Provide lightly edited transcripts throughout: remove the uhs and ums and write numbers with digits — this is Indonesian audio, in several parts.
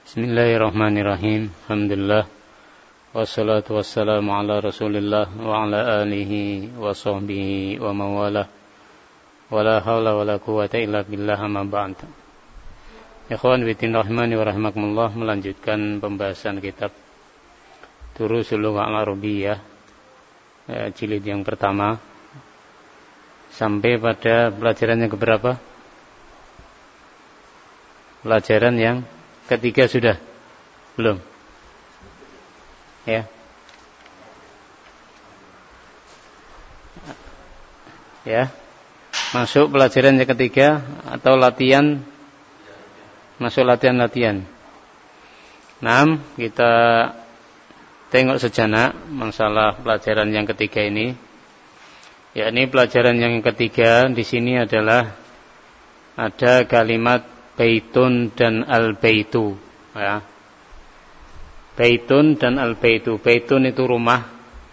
Bismillahirrahmanirrahim. Alhamdulillah. Wassalatu wassalamu ala Rasulillah wa ala alihi wa sahbihi wa mawalah. Wala hawla wala quwwata illa billah, amma ba'd. Ikhwan fillah rahimani wa rahimakumullah, melanjutkan pembahasan kitab Durusul Lughah Al-Arabiyyah jilid yang pertama sampai pada pelajaran yang keberapa? Pelajaran yang ketiga sudah? Belum? Ya. Ya. Masuk pelajaran yang ketiga atau latihan? Masuk latihan-latihan. Nah, kita tengok sejenak masalah pelajaran yang ketiga ini. Yakni pelajaran yang ketiga di sini adalah ada kalimat baitun dan al-baitu, ya. Baitun dan al-baitu. Baitun itu rumah.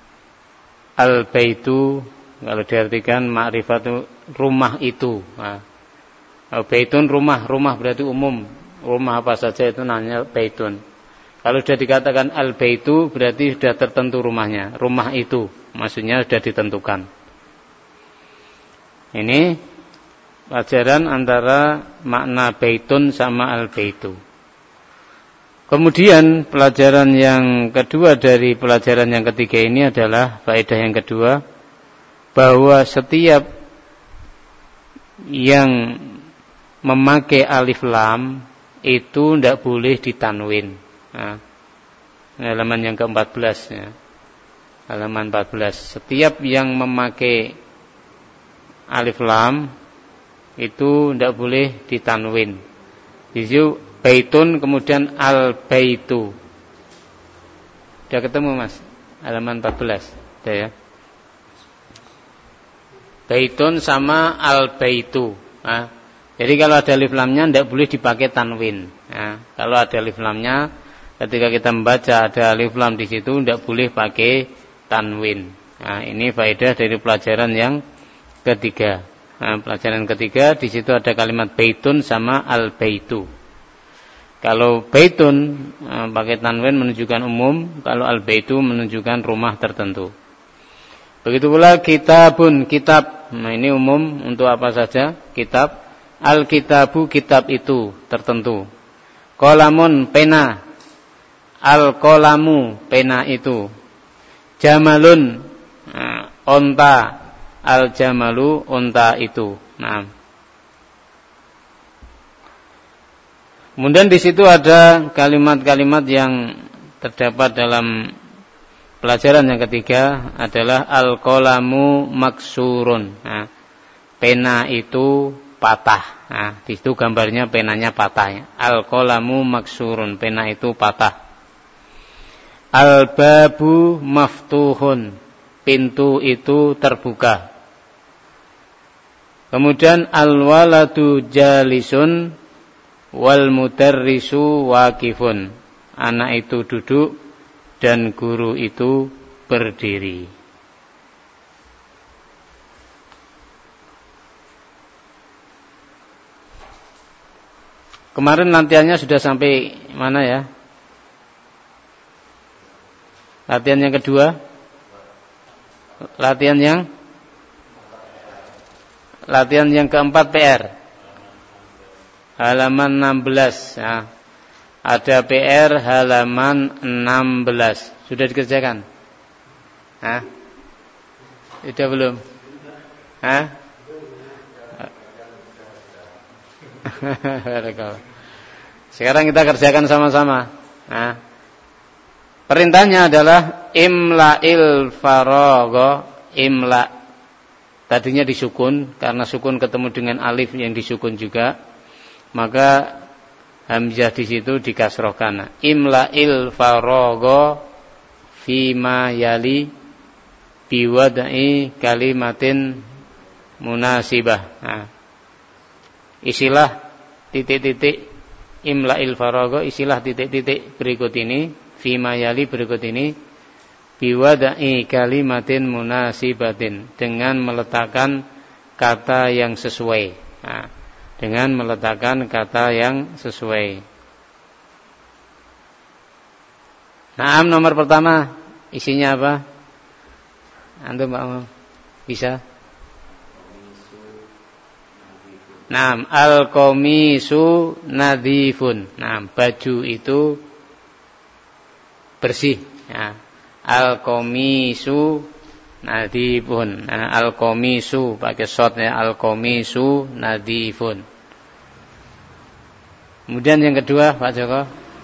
Al-baitu kalau diartikan ma'rifatu rumah itu. Nah, baitun rumah berarti umum. Rumah apa saja itu namanya baitun. Kalau sudah dikatakan al-baitu berarti sudah tertentu rumahnya. Rumah itu maksudnya sudah ditentukan. Ini pelajaran antara makna baitun sama al-baitu. Kemudian pelajaran yang kedua dari pelajaran yang ketiga ini adalah faedah yang kedua, bahwa setiap yang memakai alif lam itu tidak boleh ditanwin. Nah, halaman yang ke-14 ya. Halaman 14. Setiap yang memakai alif lam itu tidak boleh ditanwin. Di situ baitun kemudian al-baitu. Sudah ketemu Mas? Halaman 14. Sudah ya. Baitun sama al-baitu. Nah, jadi kalau ada alif lamnya tidak boleh dipakai tanwin. Nah, kalau ada alif lamnya ketika kita membaca ada alif lam di situ tidak boleh pakai tanwin. Nah, ini faedah dari pelajaran yang ketiga. Nah, pelajaran ketiga di situ ada kalimat baitun sama al-baitu. Kalau baitun pakai tanwin menunjukkan umum, kalau al-baitu menunjukkan rumah tertentu. Begitu pula kitabun, kitab. Nah, ini umum untuk apa saja? Kitab. Al-kitabu, kitab itu tertentu. Qalamun, pena. Al-qalamu, pena itu. Jamalun, onta. Al-jamalu, unta itu. Nah. Kemudian di situ ada kalimat-kalimat yang terdapat dalam pelajaran yang ketiga adalah al-qalamu maksurun. Nah, pena itu patah. Nah, di situ gambarnya penanya patah. Ya. Al-qalamu maksurun, pena itu patah. Al-babu maftuhun, pintu itu terbuka. Kemudian al-waladu jalisun wal mudarrisu waqifun. Anak itu duduk dan guru itu berdiri. Kemarin latihannya sudah sampai mana ya? Latihan yang kedua? Latihan yang keempat PR. Halaman 16 ya. Ada PR halaman 16. Sudah dikerjakan? Hah? Sudah belum? Hah? Sekarang kita kerjakan sama-sama. Nah, perintahnya adalah imla'il faragha, imla. Tadinya disukun, karena sukun ketemu dengan alif yang disukun juga, maka hamzah di situ dikasrohkan. Imla'il faragha fima yali biwad'i kalimatin munasibah. Nah, isilah titik-titik imla'il faragha, isilah titik-titik berikut ini, fima yali berikut ini, biwad'i kalimatin munasibatin, dengan meletakkan kata yang sesuai. Nah, dengan meletakkan kata yang sesuai. Naam, nomor pertama isinya apa? Antum Pak Umam bisa? Naam, al-qamisu nadhifun. Naam, baju itu bersih. Ya. Al-qamisu nadhifun. Nah, al-qamisu pakai shotnya, al-qamisu nadhifun. Kemudian yang kedua, Pak Joko.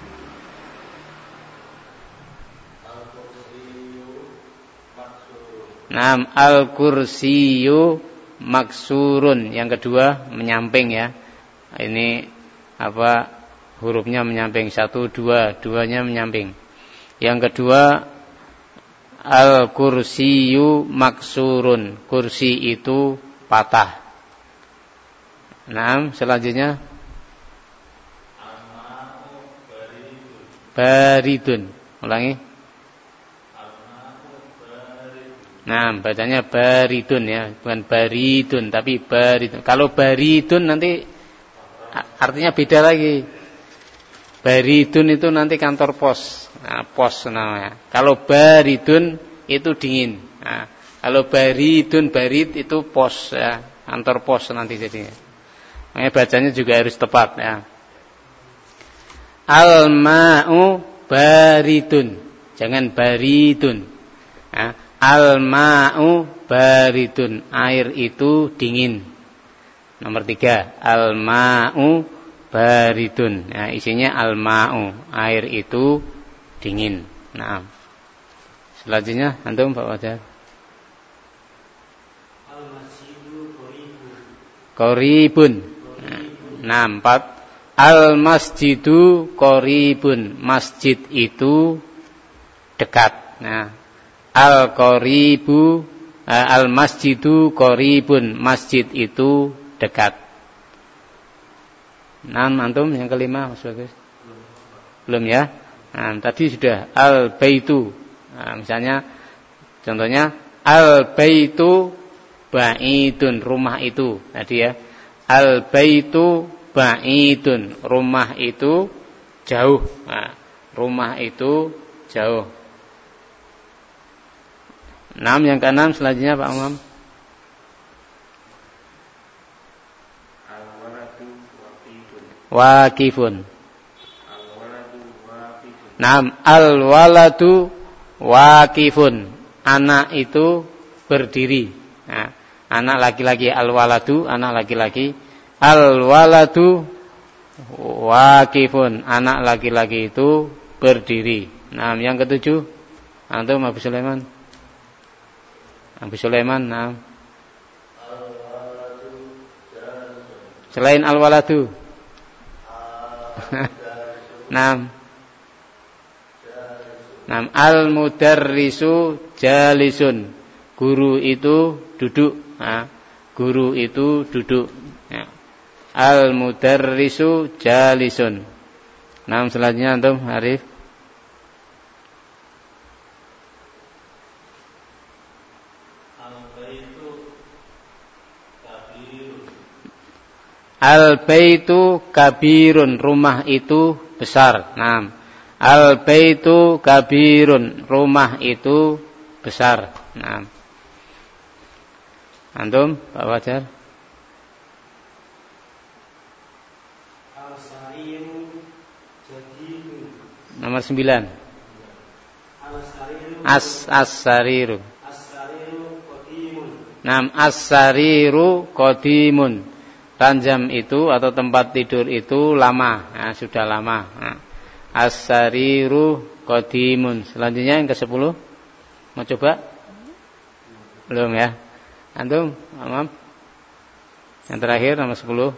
Naam, al-kursiyu maksurun. Yang kedua menyamping ya. Ini apa? Hurufnya menyamping. 1, 2, duanya menyamping. Yang kedua al-kursiyu maksurun. Kursi itu patah. Naam, selanjutnya baridun. Ulangi. Nah, bacanya baridun ya, bukan baridun tapi baridun. Kalau baridun nanti artinya beda lagi. Baridun itu nanti kantor pos. Nah, pos namanya. Kalau baridun itu dingin. Nah, kalau baridun, barid itu pos ya, kantor pos nanti jadinya. Makanya bacanya juga harus tepat ya. Al-ma'u baridun. Jangan baridun. Nah, al-ma'u baridun. Air itu dingin. Nomor 3. Al-ma'u baridun. Nah, isinya al-ma'u. Air itu dingin. Nah. Selanjutnya antum Pak Wajar. Al-masjidu qoribun. Nah, 4. Al-masjidu qoribun. Masjid itu dekat. Nah, al-qoribu al-masjidu qoribun. Masjid itu dekat. Nah, antum yang kelima Mas Bagus. Belum ya? Nah, tadi sudah al-baitu. Nah, misalnya contohnya al-baitu ba'idun, rumah itu. Tadi ya. Al-baitu ba'idun, rumah itu jauh. Nah, rumah itu jauh. 6, yang ke-6 selanjutnya Pak Umam. Waqifun. Naam, al-waladu waqifun. Anak itu berdiri. Nah, anak laki-laki al-waladu, anak laki-laki. Al-waladu waqifun. Anak laki-laki itu berdiri. Nah, yang ke-7 antum Abu Sulaiman. Abu Sulaiman, nah. Selain al-waladu. Nah. Nah, al-mudarrisu jalisun. Guru itu duduk. Nah, guru itu duduk. Ya. Al-mudarrisu jalisun. Nah, selanjutnya antum Arif. Al-baitu kabirun, rumah itu besar. Nah, al-baitu kabirun, rumah itu besar. Nah, antum Pak Wajar. Nomor 9. As-sariru. Nah, as-sariru qadimun. Ranjam itu atau tempat tidur itu lama, nah, sudah lama. Nah, as-sariru qadimun. Selanjutnya yang ke-10. Mau coba? Belum ya? Antum, Amam? Yang terakhir nomor 10.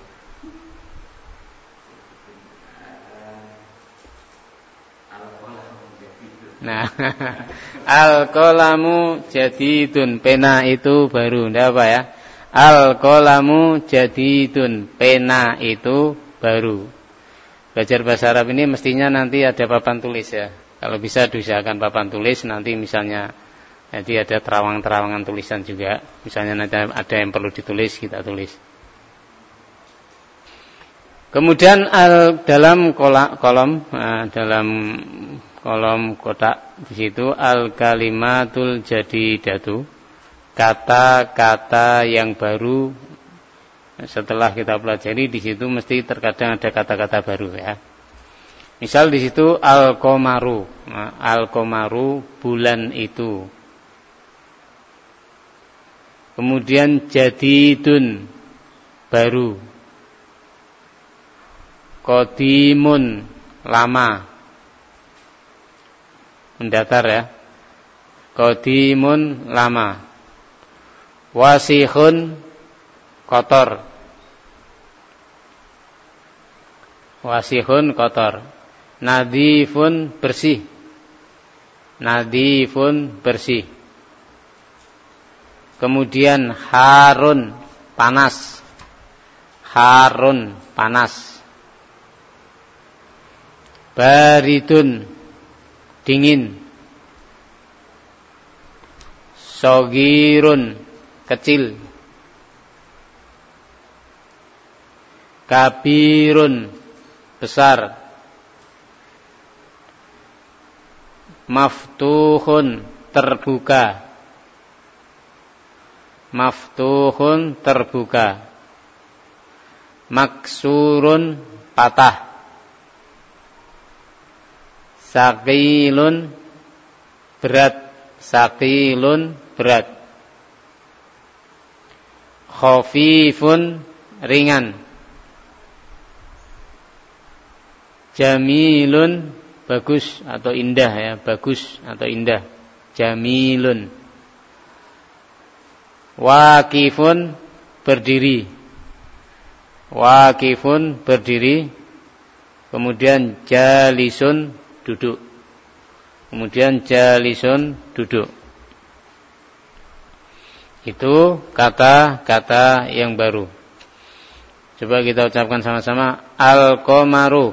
Nah, al-qalamu jadidun, pena itu baru. Ndak apa ya? Al-qalamu jadidun, pena itu baru. Belajar bahasa Arab ini mestinya nanti ada papan tulis ya. Kalau bisa diusahakan papan tulis, nanti misalnya jadi ada terawang-terawangan tulisan juga. Misalnya nanti ada yang perlu ditulis, kita tulis. Kemudian dalam kolom kotak di situ al-kalimatul jadidatu, kata-kata yang baru. Setelah kita pelajari di situ mesti terkadang ada kata-kata baru ya. Misal di situ al-qamaru. Nah, al-qamaru bulan itu. Kemudian jadidun baru. Qadimun lama. Mendatar ya. Qadimun lama. Wasihun kotor. Wasihun kotor. Nadifun bersih. Nadifun bersih. Kemudian harun panas. Harun panas. Baridun dingin. Sogirun kecil. Kabirun besar. Maftuhun terbuka. Maftuhun terbuka. Maksurun patah. Saqilun berat. Saqilun berat. Khafifun ringan. Jamilun bagus atau indah ya, bagus atau indah. Jamilun. Waqifun berdiri. Waqifun berdiri. Kemudian jalisun duduk. Kemudian jalisun duduk. Itu kata-kata yang baru. Coba kita ucapkan sama-sama. Al-qamaru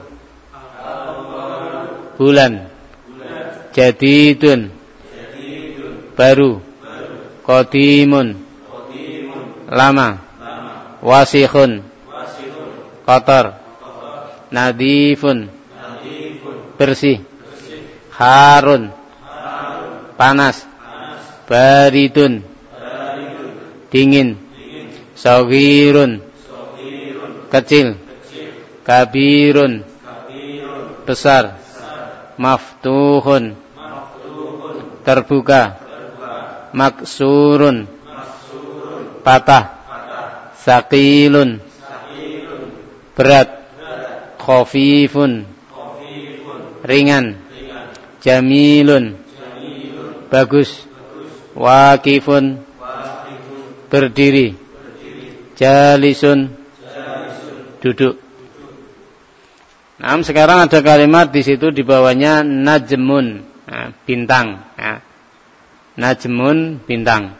bulan. Jadidun baru. Qadimun lama. Wasihun kotor. Nadifun bersih. Harun panas. Baridun dingin. Saghirun kecil. Kabirun besar. Maftuhun terbuka. Maksurun patah. Saqilun berat. Khafifun ringan. Jamilun bagus. Waqifun berdiri. Jalisun duduk. Nah, sekarang ada kalimat di situ di bawahnya najmun, bintang. Najmun bintang.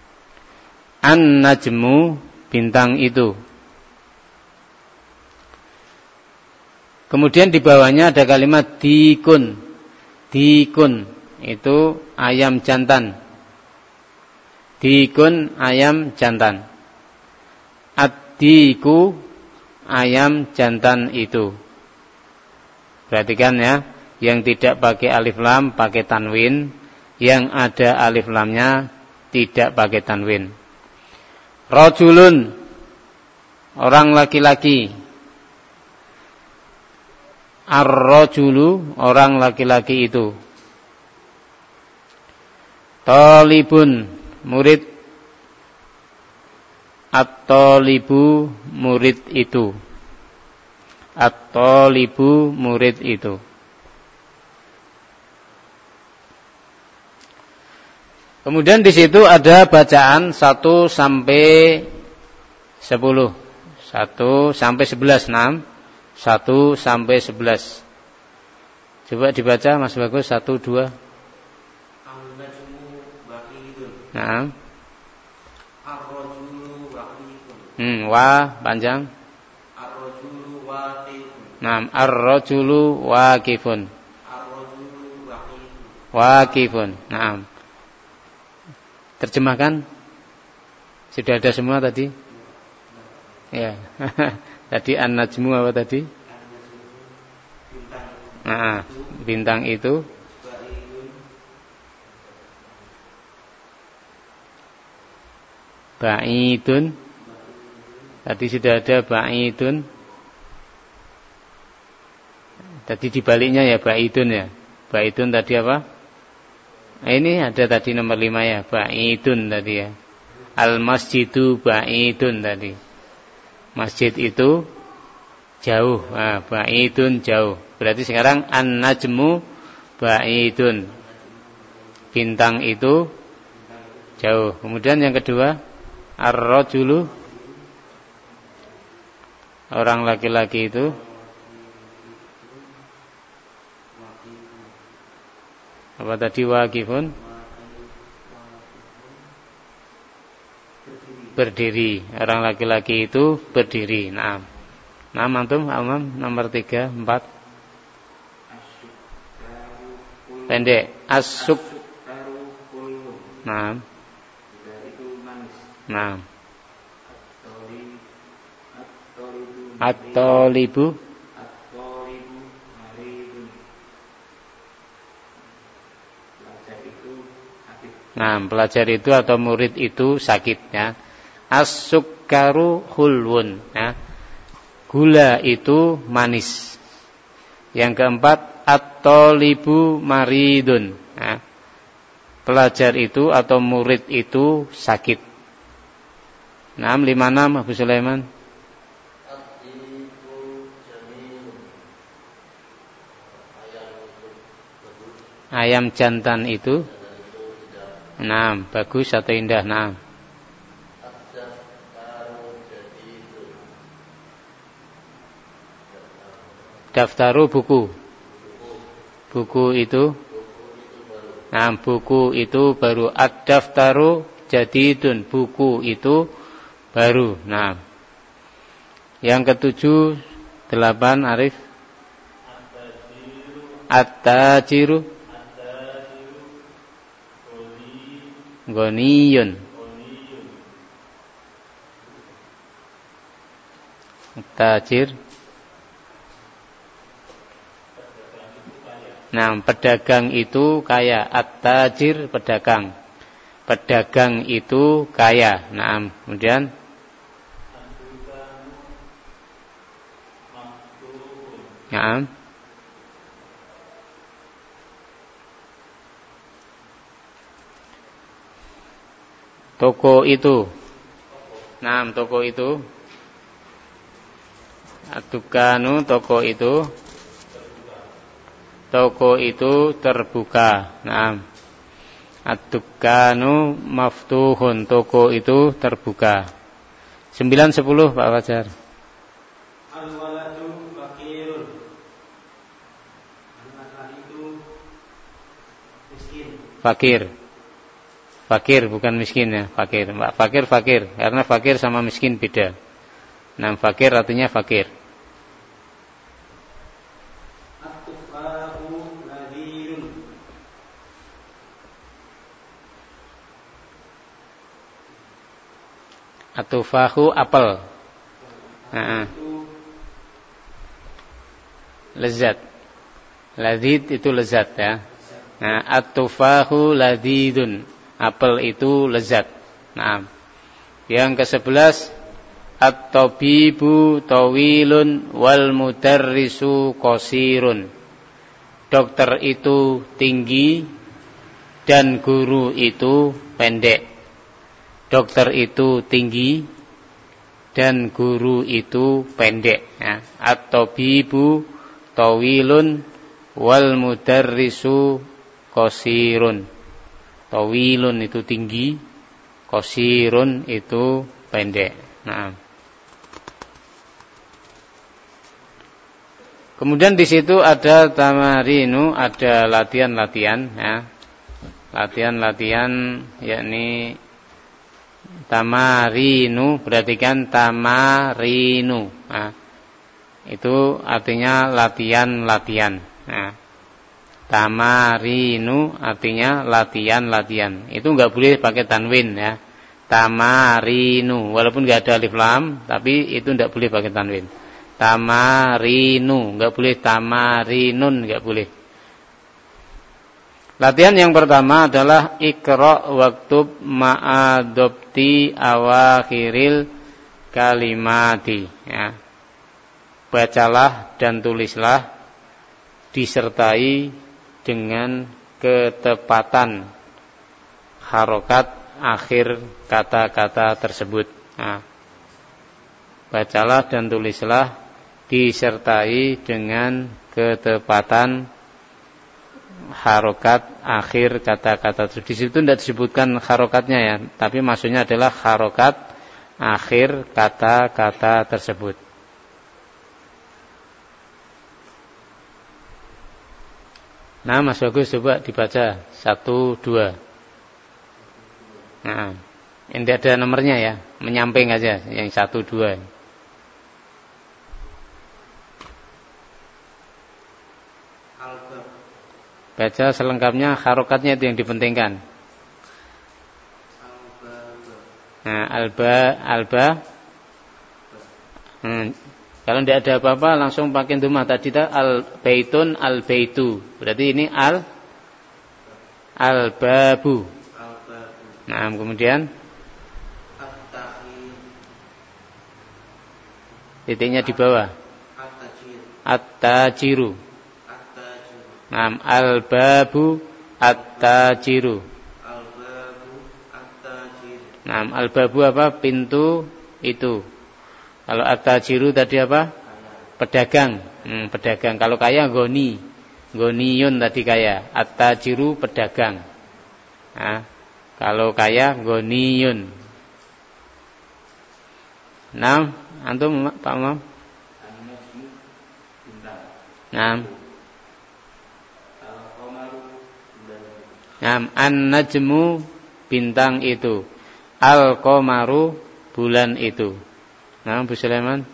An-najmu bintang itu. Kemudian di bawahnya ada kalimat dikun. Dikun itu ayam jantan. Dikun ayam jantan. Ad-diku ayam jantan itu. Perhatikan ya, yang tidak pakai alif lam pakai tanwin, yang ada alif lamnya tidak pakai tanwin. Rajulun orang laki-laki. Ar-rajulu orang laki-laki itu. Talibun murid. At-talibu murid itu. At-talibu murid itu. Kemudian di situ ada bacaan 1 sampai 10. 1 sampai 11, 6. 1 sampai 11. Coba dibaca Mas Bagus. 1, 2. Nah. Wa panjang. Nah, ar-rajulu waqifun. Waqifun. Naam. Terjemahkan. Sudah ada semua tadi? Ya. Tadi an-najmu apa tadi? Nah, bintang itu ba'idun. Tadi sudah ada ba'idun. Tadi dibaliknya ya ba'idun ya. Ba'idun tadi apa? Ini ada tadi nomor 5 ya, ba'idun tadi ya. Al-masjidu ba'idun tadi. Masjid itu jauh. Nah, ba'idun jauh. Berarti sekarang an-najmu ba'idun. Bintang itu jauh. Kemudian yang kedua, ar-rajulu, orang laki-laki itu apa tadi? Waqifun, berdiri. Orang laki-laki itu berdiri. Nah, antum nomor 3, 4. Pendek. As-suk. Nah. At-talibu. Nah, pelajar itu atau murid itu sakit ya. As-sukkaru khulwun ya. Gula itu manis. Yang keempat, at-talibu maridun ya. Pelajar itu atau murid itu sakit. 56 Abu Sulaiman. Ayam jantan itu bagus atau indah. Daftaru buku. Buku itu buku itu baru. Ad-daftaru jadidun, buku itu baru. Yang ketujuh 8 Arif. At-tajiru ghaniyun. Tajir. Pedagang itu kaya. At-tajir pedagang. Pedagang itu kaya. Kemudian toko itu. Toko itu. At-tukanu, toko itu. Toko itu terbuka. At-tukanu maftuhun, toko itu terbuka. 9, 10 Pak Fajar. Al-waladu fakirun. Anak itu miskin. Fakir bukan miskin ya, fakir. Fakir. Karena fakir sama miskin beda. Fakir artinya fakir. At-tufahu nadirun. At-tufahu apel. Lezat. Ladid itu lezat ya. At-tufahu ladidun. Apel itu lezat. Yang ke-11, at-tabibu tawilun wal mudarrisu qasirun. Dokter itu tinggi dan guru itu pendek. Dokter itu tinggi dan guru itu pendek ya. At-tabibu tawilun wal mudarrisu qasirun. Tawilun itu tinggi, qasirun itu pendek. Kemudian di situ ada tamarinu, ada latihan-latihan ya. Latihan-latihan yakni tamarinu, perhatikan tamarinu. Itu artinya latihan-latihan. Tamarinu artinya latihan-latihan. Itu enggak boleh pakai tanwin ya. Tamarinu, walaupun enggak ada alif lam, tapi itu enggak boleh pakai tanwin. tamarinu, enggak boleh tamarinun, enggak boleh. Latihan yang pertama adalah iqra waktub ma'adobti awakhiril kalimati, ya. Bacalah dan tulislah disertai dengan ketepatan harokat akhir kata-kata tersebut. Nah, bacalah dan tulislah disertai dengan ketepatan harokat akhir kata-kata tersebut. Di situ tidak disebutkan harokatnya ya, tapi maksudnya adalah harokat akhir kata-kata tersebut. Nah, Mas Bagus coba dibaca 1, 2. Nah, ini ada nomornya ya, menyamping aja yang 1, 2. Baca selengkapnya, harokatnya itu yang dipentingkan. Nah, alba. Kalau tidak ada apa-apa langsung pakai dhamma. Tadi al-baitun, al-baitu. Berarti ini al-babu. Nah, kemudian titiknya di bawah. At-tajiru. Nah, al-babu at-tajiru. Nah, al-babu apa? Pintu itu. Kalau at-tajiru tadi apa? Pedagang. Pedagang. Kalau kaya goniyun tadi kaya. At-tajiru pedagang. Nah, kalau kaya goniyun. Nah, antum Pak Imam. Nah, an-najmu bintang itu. Al-qamaru bulan itu. Nah, Bu Sulaiman.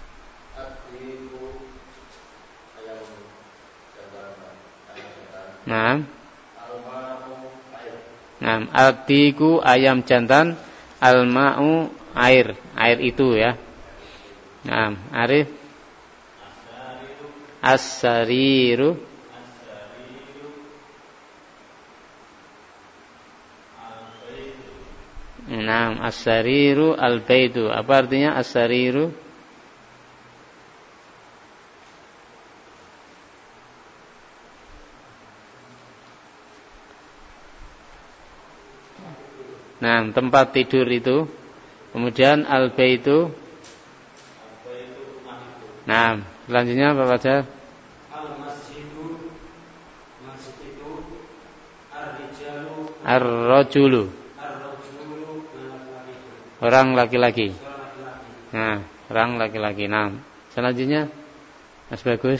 Nah, al-tiku ayam jantan, al-ma'u air itu ya. Nah, Arif. As-sariru. Nah, as-sariru al-baitu. Apa artinya as-sariru? Nah, tempat tidur itu. Kemudian al-baitu. Nah, selanjutnya apa baca? Al-masjidu. Masjid itu ar-rijalu. Ar-rajulu. Orang laki-laki. Nah, orang laki-laki. Nah, selanjutnya Mas Bagus.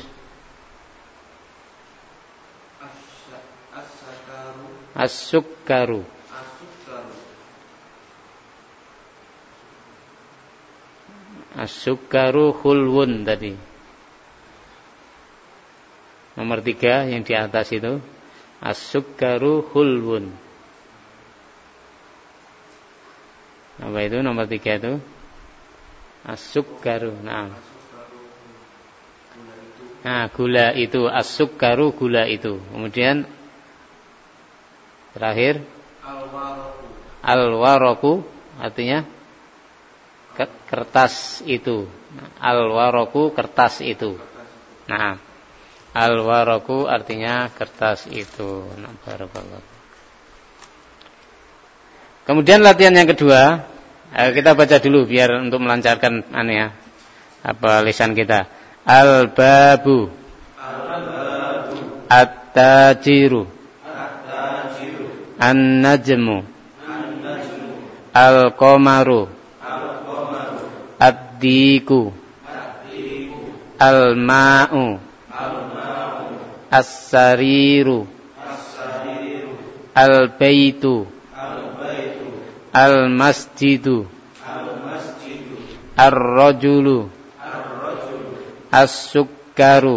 As-sukkaru. As-sukkaru khulwun tadi. Nomor 3 yang di atas itu. As-sukkaru khulwun. Apa itu nomor 3 itu? As-sukkaru. Nah, gula itu. As-sukkaru gula itu. Kemudian terakhir al-waraku artinya kertas itu. Al-waraku kertas itu. Nah, al-waraku artinya kertas itu. Nah, barakallahu. Kemudian latihan yang kedua, kita baca dulu biar untuk melancarkan lisan kita. Al-babu. At-tajiru. An-najmu. Al-qamaru. Ad-diku. Al-ma'u. As-sariru. Al-baitu. Al-masjidu. Ar-rajulu. As-sukkaru.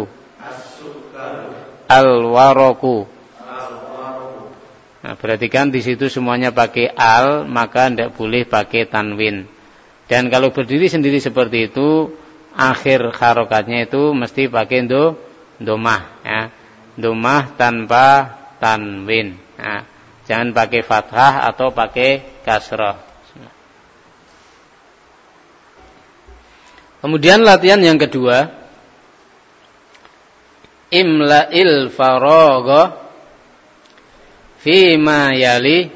Al-waraku. Nah, perhatikan di situ semuanya pakai al, maka tidak boleh pakai tanwin. Dan kalau berdiri sendiri seperti itu, akhir harokatnya itu mesti pakai domah ya. Domah tanpa tanwin ya. Jangan pakai fathah atau pakai kasrah. Kemudian latihan yang kedua, imla'il faragha fi ma yali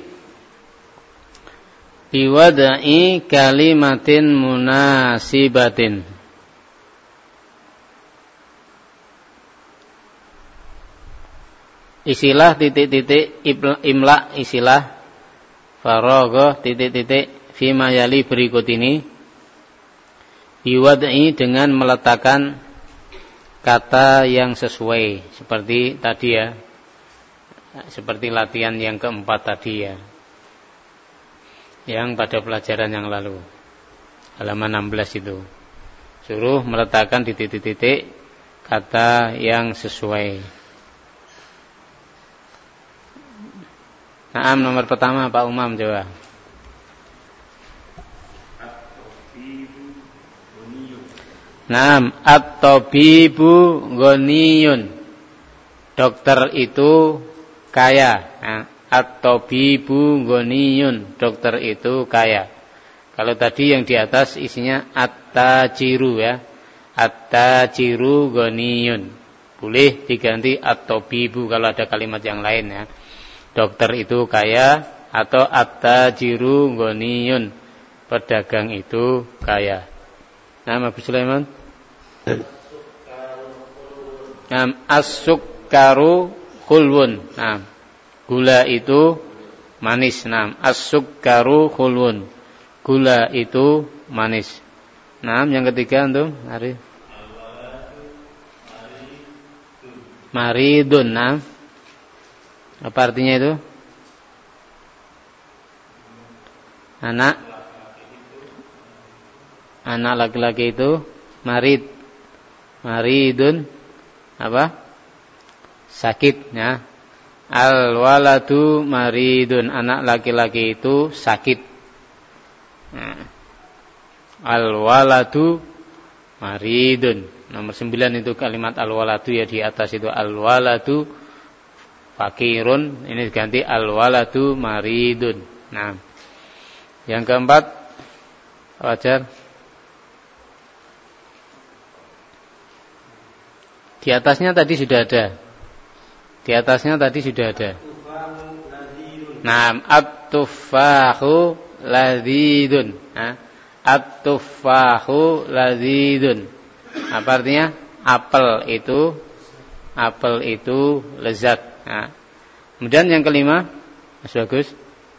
biwada'i kalimatin munasibatin. Isilah titik-titik imla, isilah faragha titik-titik fi ma yali berikut ini biwad'i dengan meletakkan kata yang sesuai seperti tadi ya, seperti latihan yang keempat tadi ya, yang pada pelajaran yang lalu halaman 16 itu suruh meletakkan di titik-titik kata yang sesuai. Naam, nomor pertama Pak Umam coba. Naam, at-tabibu ghaniyun. Dokter itu kaya. Nah, at-tabibu ghaniyun. Dokter itu kaya. Kalau tadi yang di atas isinya at-tajiru ya. At-tajiru ghaniyun. Boleh diganti at-tabibu kalau ada kalimat yang lain ya. Dokter itu kaya atau at-tajiru ghaniyun. Pedagang itu kaya. Nama Abu Sulaiman? As-sukkaru khulwun. Nah, gula itu manis. Nah, as-sukkaru khulwun. Gula itu manis. Nah, yang ketiga antum, Arif. Maridun. Nah, apa artinya itu? Anak laki-laki itu maridun apa? Sakit ya. Al-waladu maridun, anak laki-laki itu sakit. Al-waladu maridun. Nomor 9 itu kalimat al-waladu ya, di atas itu al-waladu fakirun, ini diganti al-waladu maridun. Nah, yang keempat wajar. Di atasnya tadi sudah ada. Di atasnya tadi sudah ada. Naam, at-tuffahu ladzidun. At-tuffahu ladzidun. Apa artinya? Apel itu lezat. Nah, kemudian yang kelima, Mas Bagus.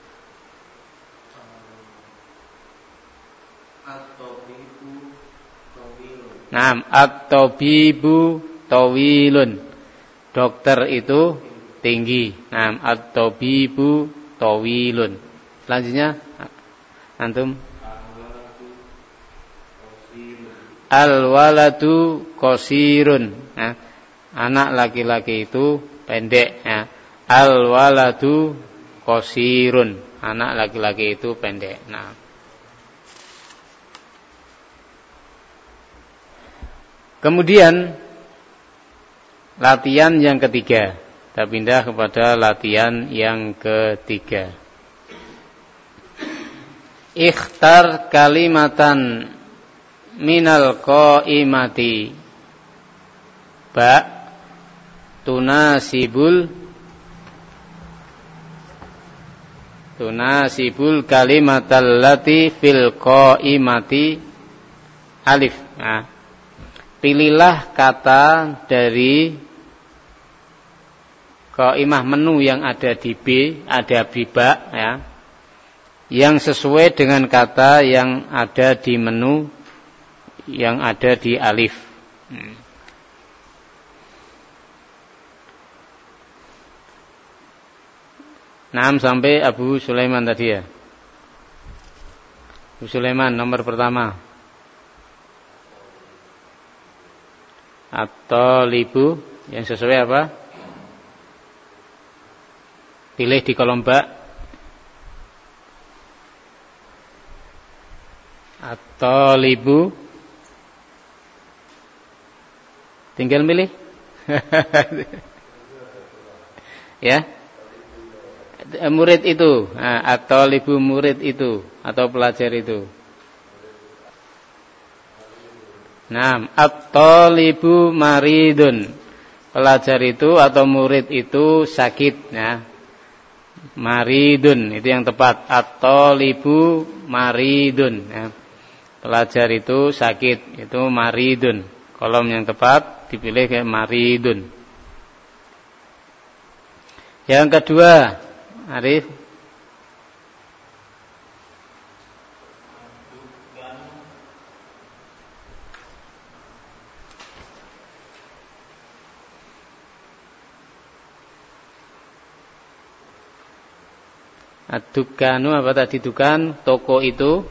Naam, at-tabibu tawilun. Dokter itu tinggi. Naam, at-tabibu tawilun. Selanjutnya antum. Al-waladu qasirun. Nah, anak laki-laki itu pendek ya. Al-waladu qasirun. Anak laki-laki itu pendek. Nah, kemudian latihan yang ketiga. Kita pindah kepada latihan yang ketiga. Ikhtar kalimatan minal qaimati ba tunasibul kalimatal lati fil qaimati alif. Nah, pilihlah kata dari qaimah menu yang ada di B, ada di ba ya, yang sesuai dengan kata yang ada di menu yang ada di alif. 6 sampai Abu Sulaiman tadi ya. Abu Sulaiman nomor pertama. At-talibu yang sesuai apa? Pilih di kolom ba. At-talibu Tinggal milih. Ya. Murid itu, atau ibu murid itu, atau pelajar itu. Nah, at-talibu maridun. Pelajar itu atau murid itu sakit, ya. Maridun itu yang tepat. At-talibu maridun, ya. Pelajar itu sakit, itu maridun. Kolom yang tepat dipilih kayak maridun. Yang kedua, Arif. Ad-dukanu apa tadi dukan? Toko itu.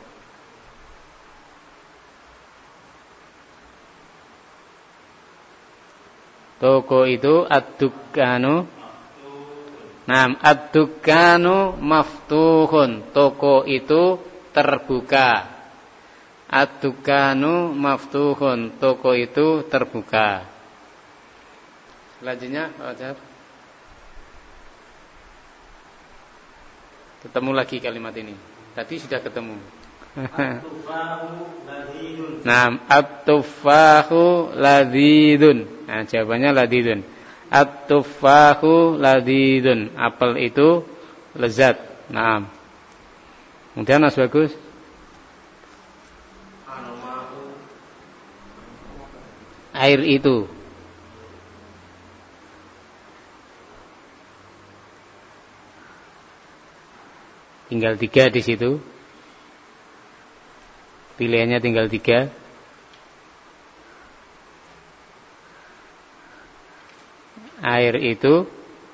Toko itu ad-dukanu. Nah, ad-dukanu maftuhun. Toko itu terbuka. Ad-dukanu maftuhun. Toko itu terbuka. Selanjutnya, Pak. Ketemu lagi kalimat ini. Tadi sudah ketemu. Nah, at-tufahu ladidun. Nah, jawabannya ladidun. At-tufahu ladidun. Apel itu lezat. Nah. Kemudian Mas Bagus. Air itu. Tinggal 3 di situ. Pilihannya tinggal 3. Air itu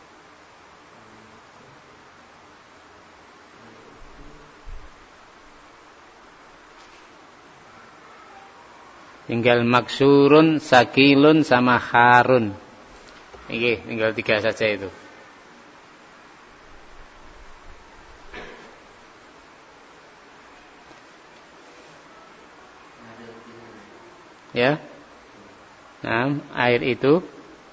tinggal maksurun, sakilun sama harun. Ini tinggal 3 saja itu. Ya. Nah, air itu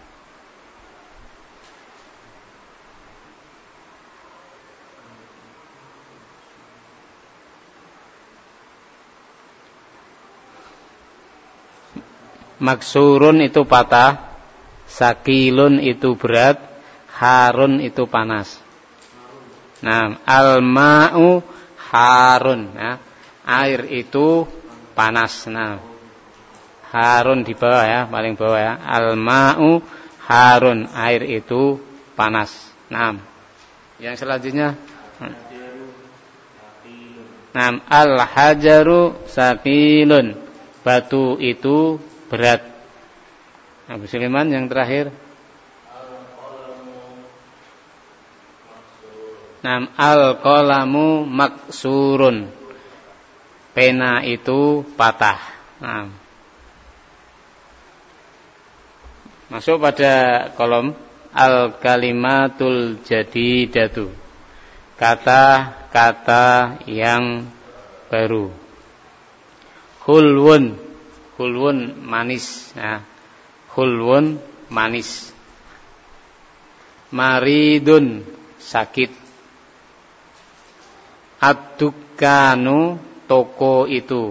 maksurun itu patah, sakilun itu berat, harun itu panas. Nah, al-ma'u harun, ya. Air itu panas. Nah, harun di bawah ya, paling bawah ya. Al-ma'u harun, air itu panas. Nah, yang selanjutnya. Nah, al-hajaru sakilun, batu itu berat. Abu Sulaiman yang terakhir. Nah, al-qalamu maksurun, pena itu patah. Nah, masuk pada kolom al-kalimatul jadidatu. Kata-kata yang baru. Hulwun. Hulwun manis. Nah, hulwun manis. Maridun sakit. Ad-dukanu toko itu.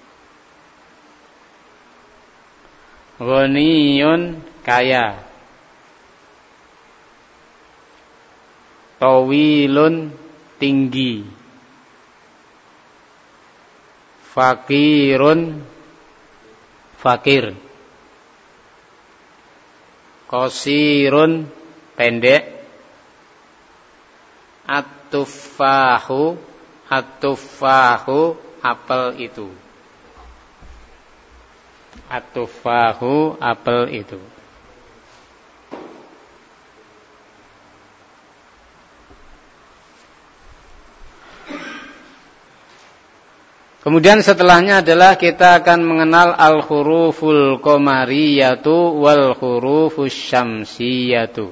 Ghaniyun kaya. Tawilun tinggi. Fakirun fakir. Qasirun pendek. At-tufahu apel itu. At-tufahu apel itu. Kemudian setelahnya adalah kita akan mengenal al-huruful qamariyatu wal hurufus syamsiyatu.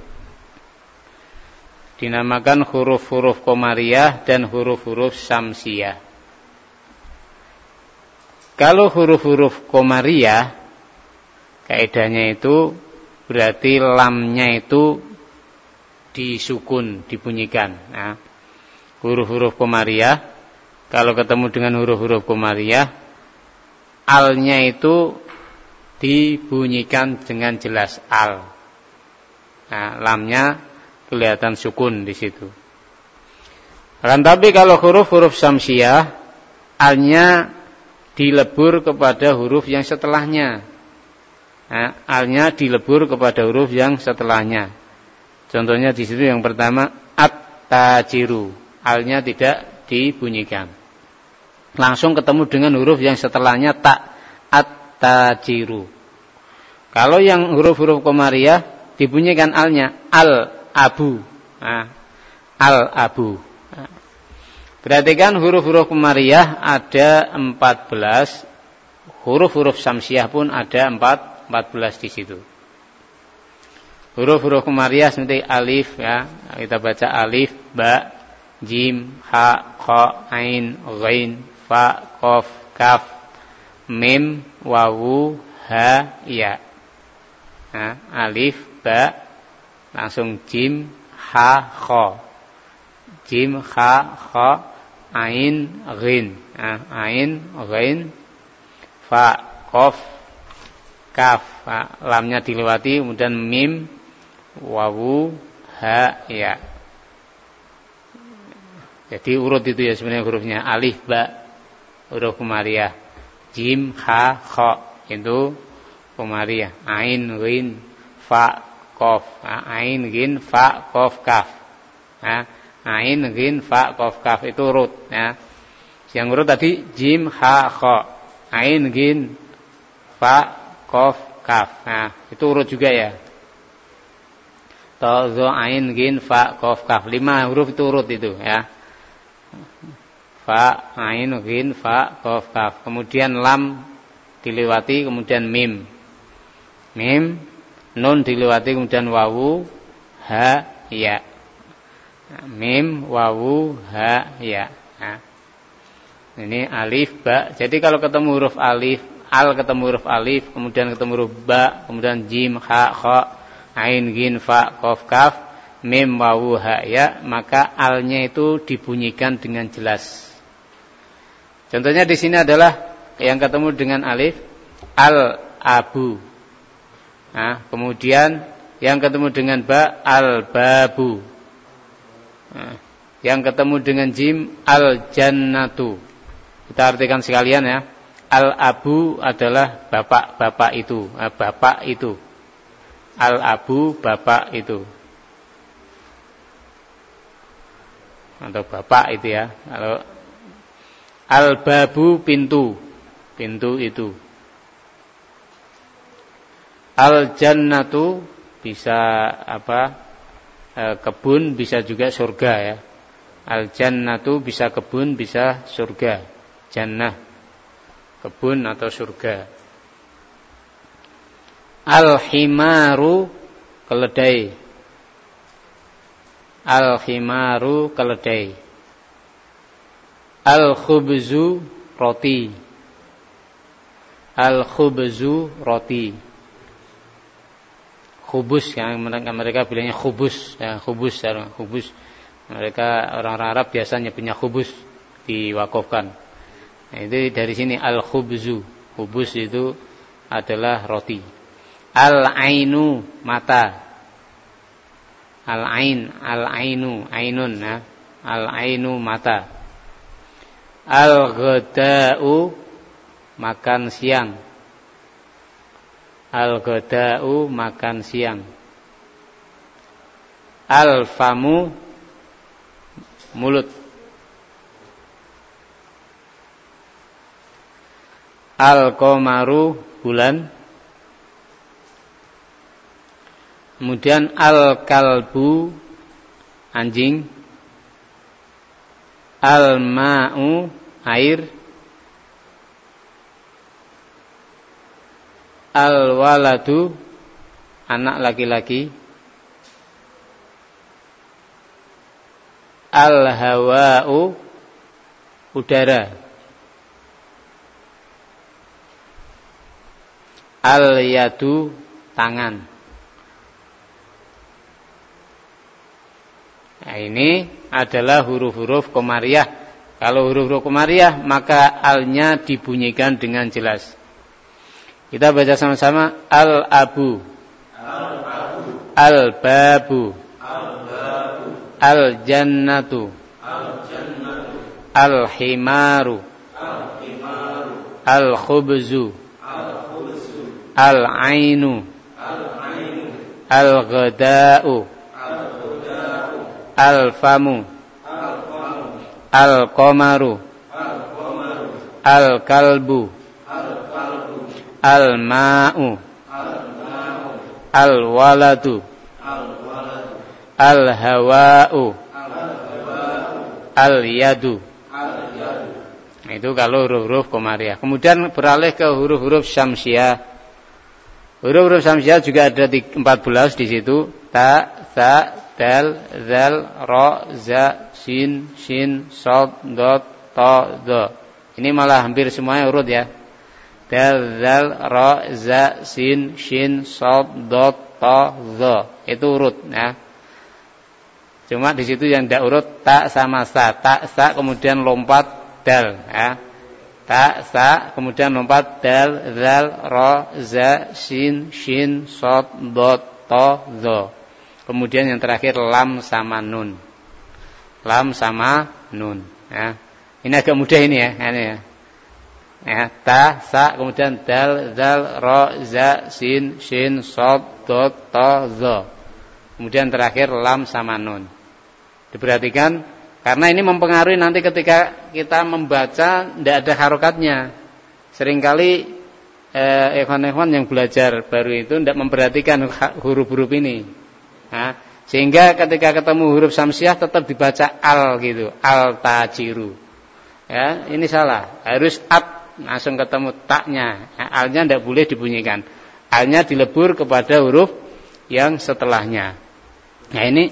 Dinamakan huruf-huruf qamariyah dan huruf-huruf syamsiyah. Kalau huruf-huruf qamariyah Kaidahnya itu berarti lamnya itu disukun, dibunyikan. Nah, huruf-huruf komariah kalau ketemu dengan huruf-huruf komariah, alnya itu dibunyikan dengan jelas al. Nah, lamnya kelihatan sukun di situ. Akan tapi kalau huruf-huruf syamsiah, alnya dilebur kepada huruf yang setelahnya. Nah, alnya dilebur kepada huruf yang setelahnya. Contohnya di situ yang pertama at-tajiru, alnya tidak dibunyikan. Langsung ketemu dengan huruf yang setelahnya ta, at-tajiru. Kalau yang huruf-huruf komariah dibunyikan alnya al-abu. Nah, al-abu. Nah, perhatikan huruf-huruf komariah ada 14, huruf-huruf syamsiah pun ada 14 di situ. Huruf-huruf komariah seperti alif, ya, kita baca alif, ba, jim, ha, kha, ain, ghain, fa, qaf, kaf, mim, wawu, ha, ya. Nah, alif, ba, langsung jim, ha, kha. Jim, ha, kha, ain, ghain. Nah, ain, ghain, fa, qaf, kaf. Nah, lamnya dilewati, kemudian mim, wawu, ha, ya. Jadi urut itu ya sebenarnya hurufnya. Alif, ba, huruf komariah. Jim, ha, kha, itu komariah. Ain, ghin, fa, qaf. Ain, ghin, fa, qaf, kaf. Ain, ghin, fa, qaf, kaf, itu urut. Yang urut tadi jim, ha, kha. Ain, ghin, fa, qaf, kaf. Itu urut juga ya. Ta, za, ain, ghin, fa, qaf, kaf. 5 huruf itu urut itu ya. Fa, ain, ghin, fa, qaf, kaf. Kemudian lam dilewati, kemudian mim. Mim, nun dilewati, kemudian wawu, ha, ya. Mim, wawu, ha, ya. Ini alif, ba. Jadi kalau ketemu huruf alif, al ketemu huruf alif, kemudian ketemu huruf ba, kemudian jim, ha, kha, ain, ghin, fa, qaf, kaf, mim, wawu, ha, ya, maka alnya itu dibunyikan dengan jelas. Contohnya di sini adalah yang ketemu dengan alif, al-abu. Nah, kemudian yang ketemu dengan ba, al-babu. Nah, yang ketemu dengan jim, al-jannatu. Kita artikan sekalian ya. Al-abu adalah bapak-bapak itu. Bapak itu. Al-abu, bapak itu. Atau bapak itu ya. Kalau al-babu, pintu. Pintu itu. Al-jannatu bisa kebun, bisa juga surga ya. Al-jannatu bisa kebun, bisa surga. Jannah, kebun atau surga. Al-himaru, keledai. Al-himaru, keledai. Al-khubzu, roti. Al-khubzu, roti. Khubus yang mereka bilangnya khubus ya, khubus. Mereka orang Arab biasanya punya khubus diwakafkan. Nah, itu dari sini al-khubzu. Khubus itu adalah roti. Al-ainu, mata. Al-ainu, ainun ya. Al-ainu, mata. Al-ghada'u, makan siang. Al-ghada'u, makan siang. Al-famu, mulut. Al-qamaru, bulan. Kemudian al-kalbu, anjing. Al-ma'u, air. Al-waladu, anak laki-laki. Al-hawa'u, udara. Al-yadu tangan. Nah, ini adalah huruf-huruf qamariyah. Kalau huruf-huruf qamariyah maka alnya dibunyikan dengan jelas. Kita baca sama-sama. Al-abu, al-babu, al-jannatu, al-himaru, al-khubzu, al-ainu, al-ghada'u, al-famu, al-qamaru, al-kalbu, al-ma'u, al-waladu, al-hawa'u, al-yadu. Nah, itu kalau huruf-huruf qamariyah. Kemudian beralih ke huruf-huruf syamsiyah. Huruf-huruf syamsiyah juga ada 14 di situ. Ta, sa, dal, zal, ra, za, sin, shin, shad, dot, ta, dha. Ini malah hampir semuanya urut ya. Dal, zal, ra, za, sin, shin, shad, dot, ta, dha. Itu urut ya. Cuma di situ yang tidak urut ta sama sa. Ta, sa kemudian lompat dal ya. Ta, sa kemudian lompat dal, zal, ra, za, sin, shin, shad, dot, ta, dha. Kemudian yang terakhir lam sama nun. Lam sama nun ya. Ini agak mudah ini ya, ini ya. Ya, ta, sa kemudian dal, zal, ra, za, sin, shin, shad, dot, ta, dha. Kemudian terakhir lam sama nun. Diperhatikan karena ini mempengaruhi nanti ketika kita membaca tidak ada harokatnya. Seringkali ikhwan-ikhwan yang belajar baru itu tidak memperhatikan huruf-huruf ini. Nah, sehingga ketika ketemu huruf syamsiyah tetap dibaca al gitu, al-tajiru. Ya, ini salah. Harus at langsung ketemu taknya. Nah, alnya tidak boleh dibunyikan. Alnya dilebur kepada huruf yang setelahnya. Nah, ini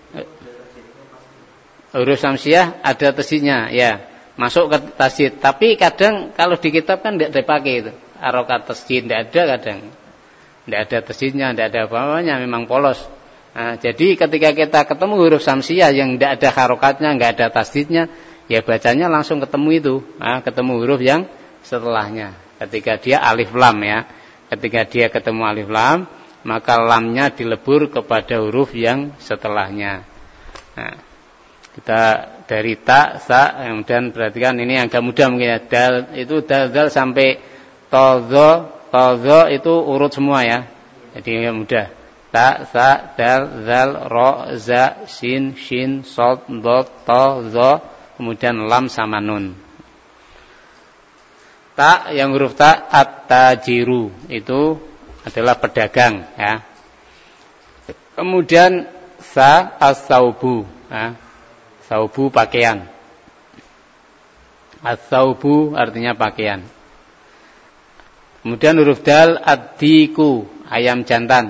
huruf syamsiyah ada tasydidnya ya, masuk ke tasydid. Tapi kadang kalau di kitab kan tidak dipakai itu. Harokat tasydid tidak ada kadang. Tidak ada tasydidnya, tidak ada apa-apanya, memang polos. Nah, jadi ketika kita ketemu huruf syamsiyah yang tidak ada harokatnya, tidak ada tasydidnya, ya bacanya langsung ketemu itu. Nah, ketemu huruf yang setelahnya. Ketika dia alif lam ya. Ketika dia ketemu alif lam, maka lamnya dilebur kepada huruf yang setelahnya. Nah, kita dari ta, sa, kemudian perhatikan ini agak mudah mungkin ya. Dal itu dal sampai ta, dha itu urut semua ya. Jadi agak mudah. Ta, sa, dal, zal, ra, za, sin, shin, shad, dot, ta, dha, kemudian lam sama nun. Ta yang huruf ta at-tajiru itu adalah pedagang ya. Kemudian sa as-saubu ya. Saubu pakaian. As-saubu artinya pakaian. Kemudian huruf dal ad-diku, ayam jantan.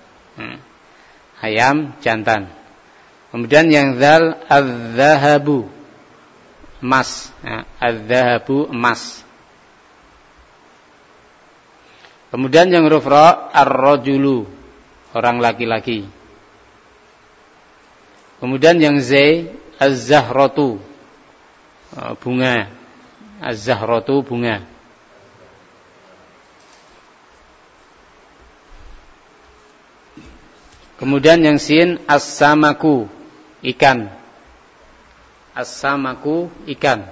Ayam jantan. Kemudian yang zal az-zahabu, emas ya. Az-zahabu emas. Kemudian yang huruf ra ar-rajulu, orang laki-laki. Kemudian yang z az-zahratu, bunga. Az-zahratu bunga. Kemudian yang sin as-samaku, ikan. As-samaku ikan.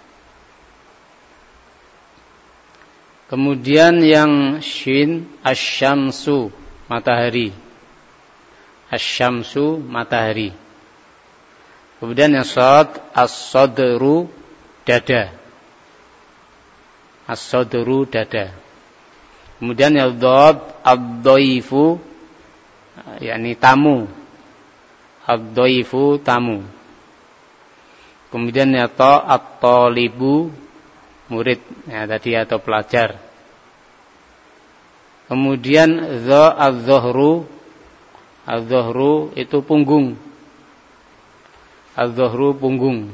Kemudian yang shin asy-syamsu, matahari. Asy-syamsu matahari. Kemudian yang shad as-sadru, dada. As-sadru dada. Kemudian yang dhad ad-dhaifu, yakni tamu. Ad-dhaifu tamu. Kemudian ya ta at-talibu, murid ya tadi atau pelajar. Kemudian dha az-zuhru, az-zuhru itu punggung. Az-zuhru punggung.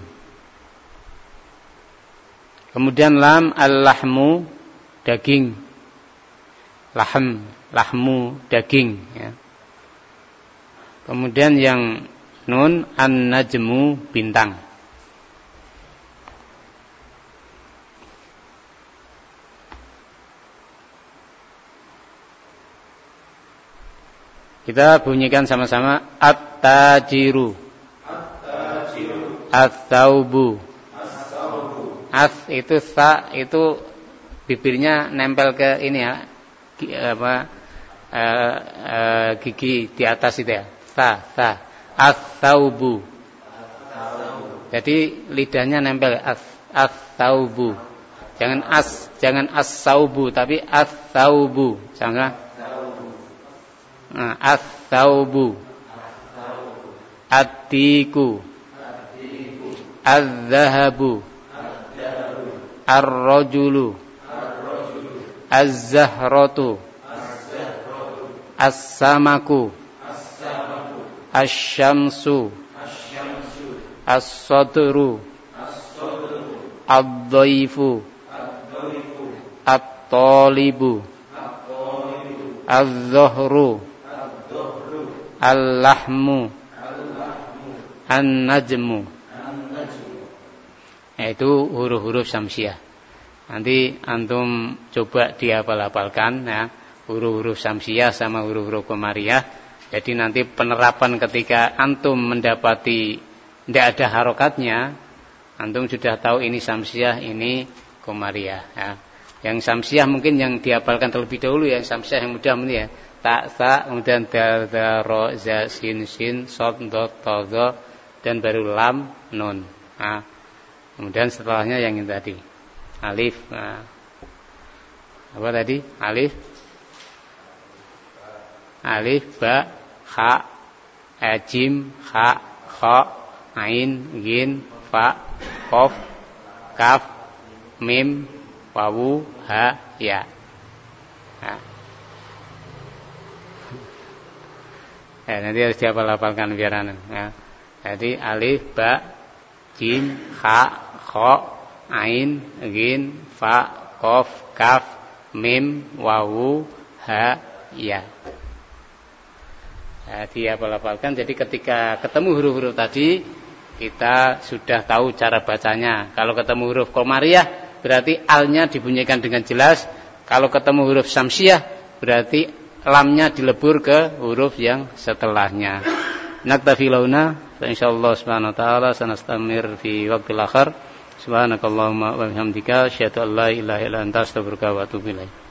Kemudian lam al-lahmu, daging. lahmu daging ya. Kemudian yang nun an-najmu bintang. Kita bunyikan sama-sama at-tajiru. At-taubu. As itu sa itu bibirnya nempel ke ini ya. Gigi di atas itu ya. Sa. At-taubu. Jadi lidahnya nempel at-taubu. Jangan as-saubu tapi at-taubu. Jangan at-taubu, at-tiku, az-zahabu, ar-rajulu, az-zahratu, as-samaku, asy-syamsu, as-sadru, ad-dhaifu, at-talibu, az-zuhru, al-lahmu, an-najmu. Itu huruf-huruf syamsiah. Nanti antum coba dihafal-hafalkan ya, huruf-huruf syamsiah sama huruf-huruf qamariyah. Jadi nanti penerapan ketika antum mendapati tidak ada harokatnya, antum sudah tahu ini syamsiah, ini qamariyah ya. Yang syamsiah mungkin yang dihafalkan terlebih dahulu ya, syamsiah yang mudah ini ya. Ta, sa, kemudian dal, da, ro, za, sin, sod, dot, to, do, dan baru lam, nun. Nah, kemudian setelahnya yang ini tadi. Alif. Nah. Apa tadi? Alif, ba, ha, jim, ha, kha, ain, gin, fa, qaf, kaf, mim, wawu, ha, ya. Nah. Nanti harus dihafal-hafalkan biar ya. Jadi alif, ba, jim, ha, kha, ain, gin, fa, qaf, kaf, mim, wawu, ha, ya. Dihafal-hafalkan. Jadi ketika ketemu huruf-huruf tadi kita sudah tahu cara bacanya. Kalau ketemu huruf qamariyah berarti alnya dibunyikan dengan jelas. Kalau ketemu huruf syamsiah berarti lamnya dilebur ke huruf yang setelahnya. Naktafi launa, insyaallah subhanahu wa ta'ala sanastamir fi waqtil akhir. Subhanakallahumma wa bihamdika asyhadu an la ilaha illa anta astaghfiruka wa atubu ilaik.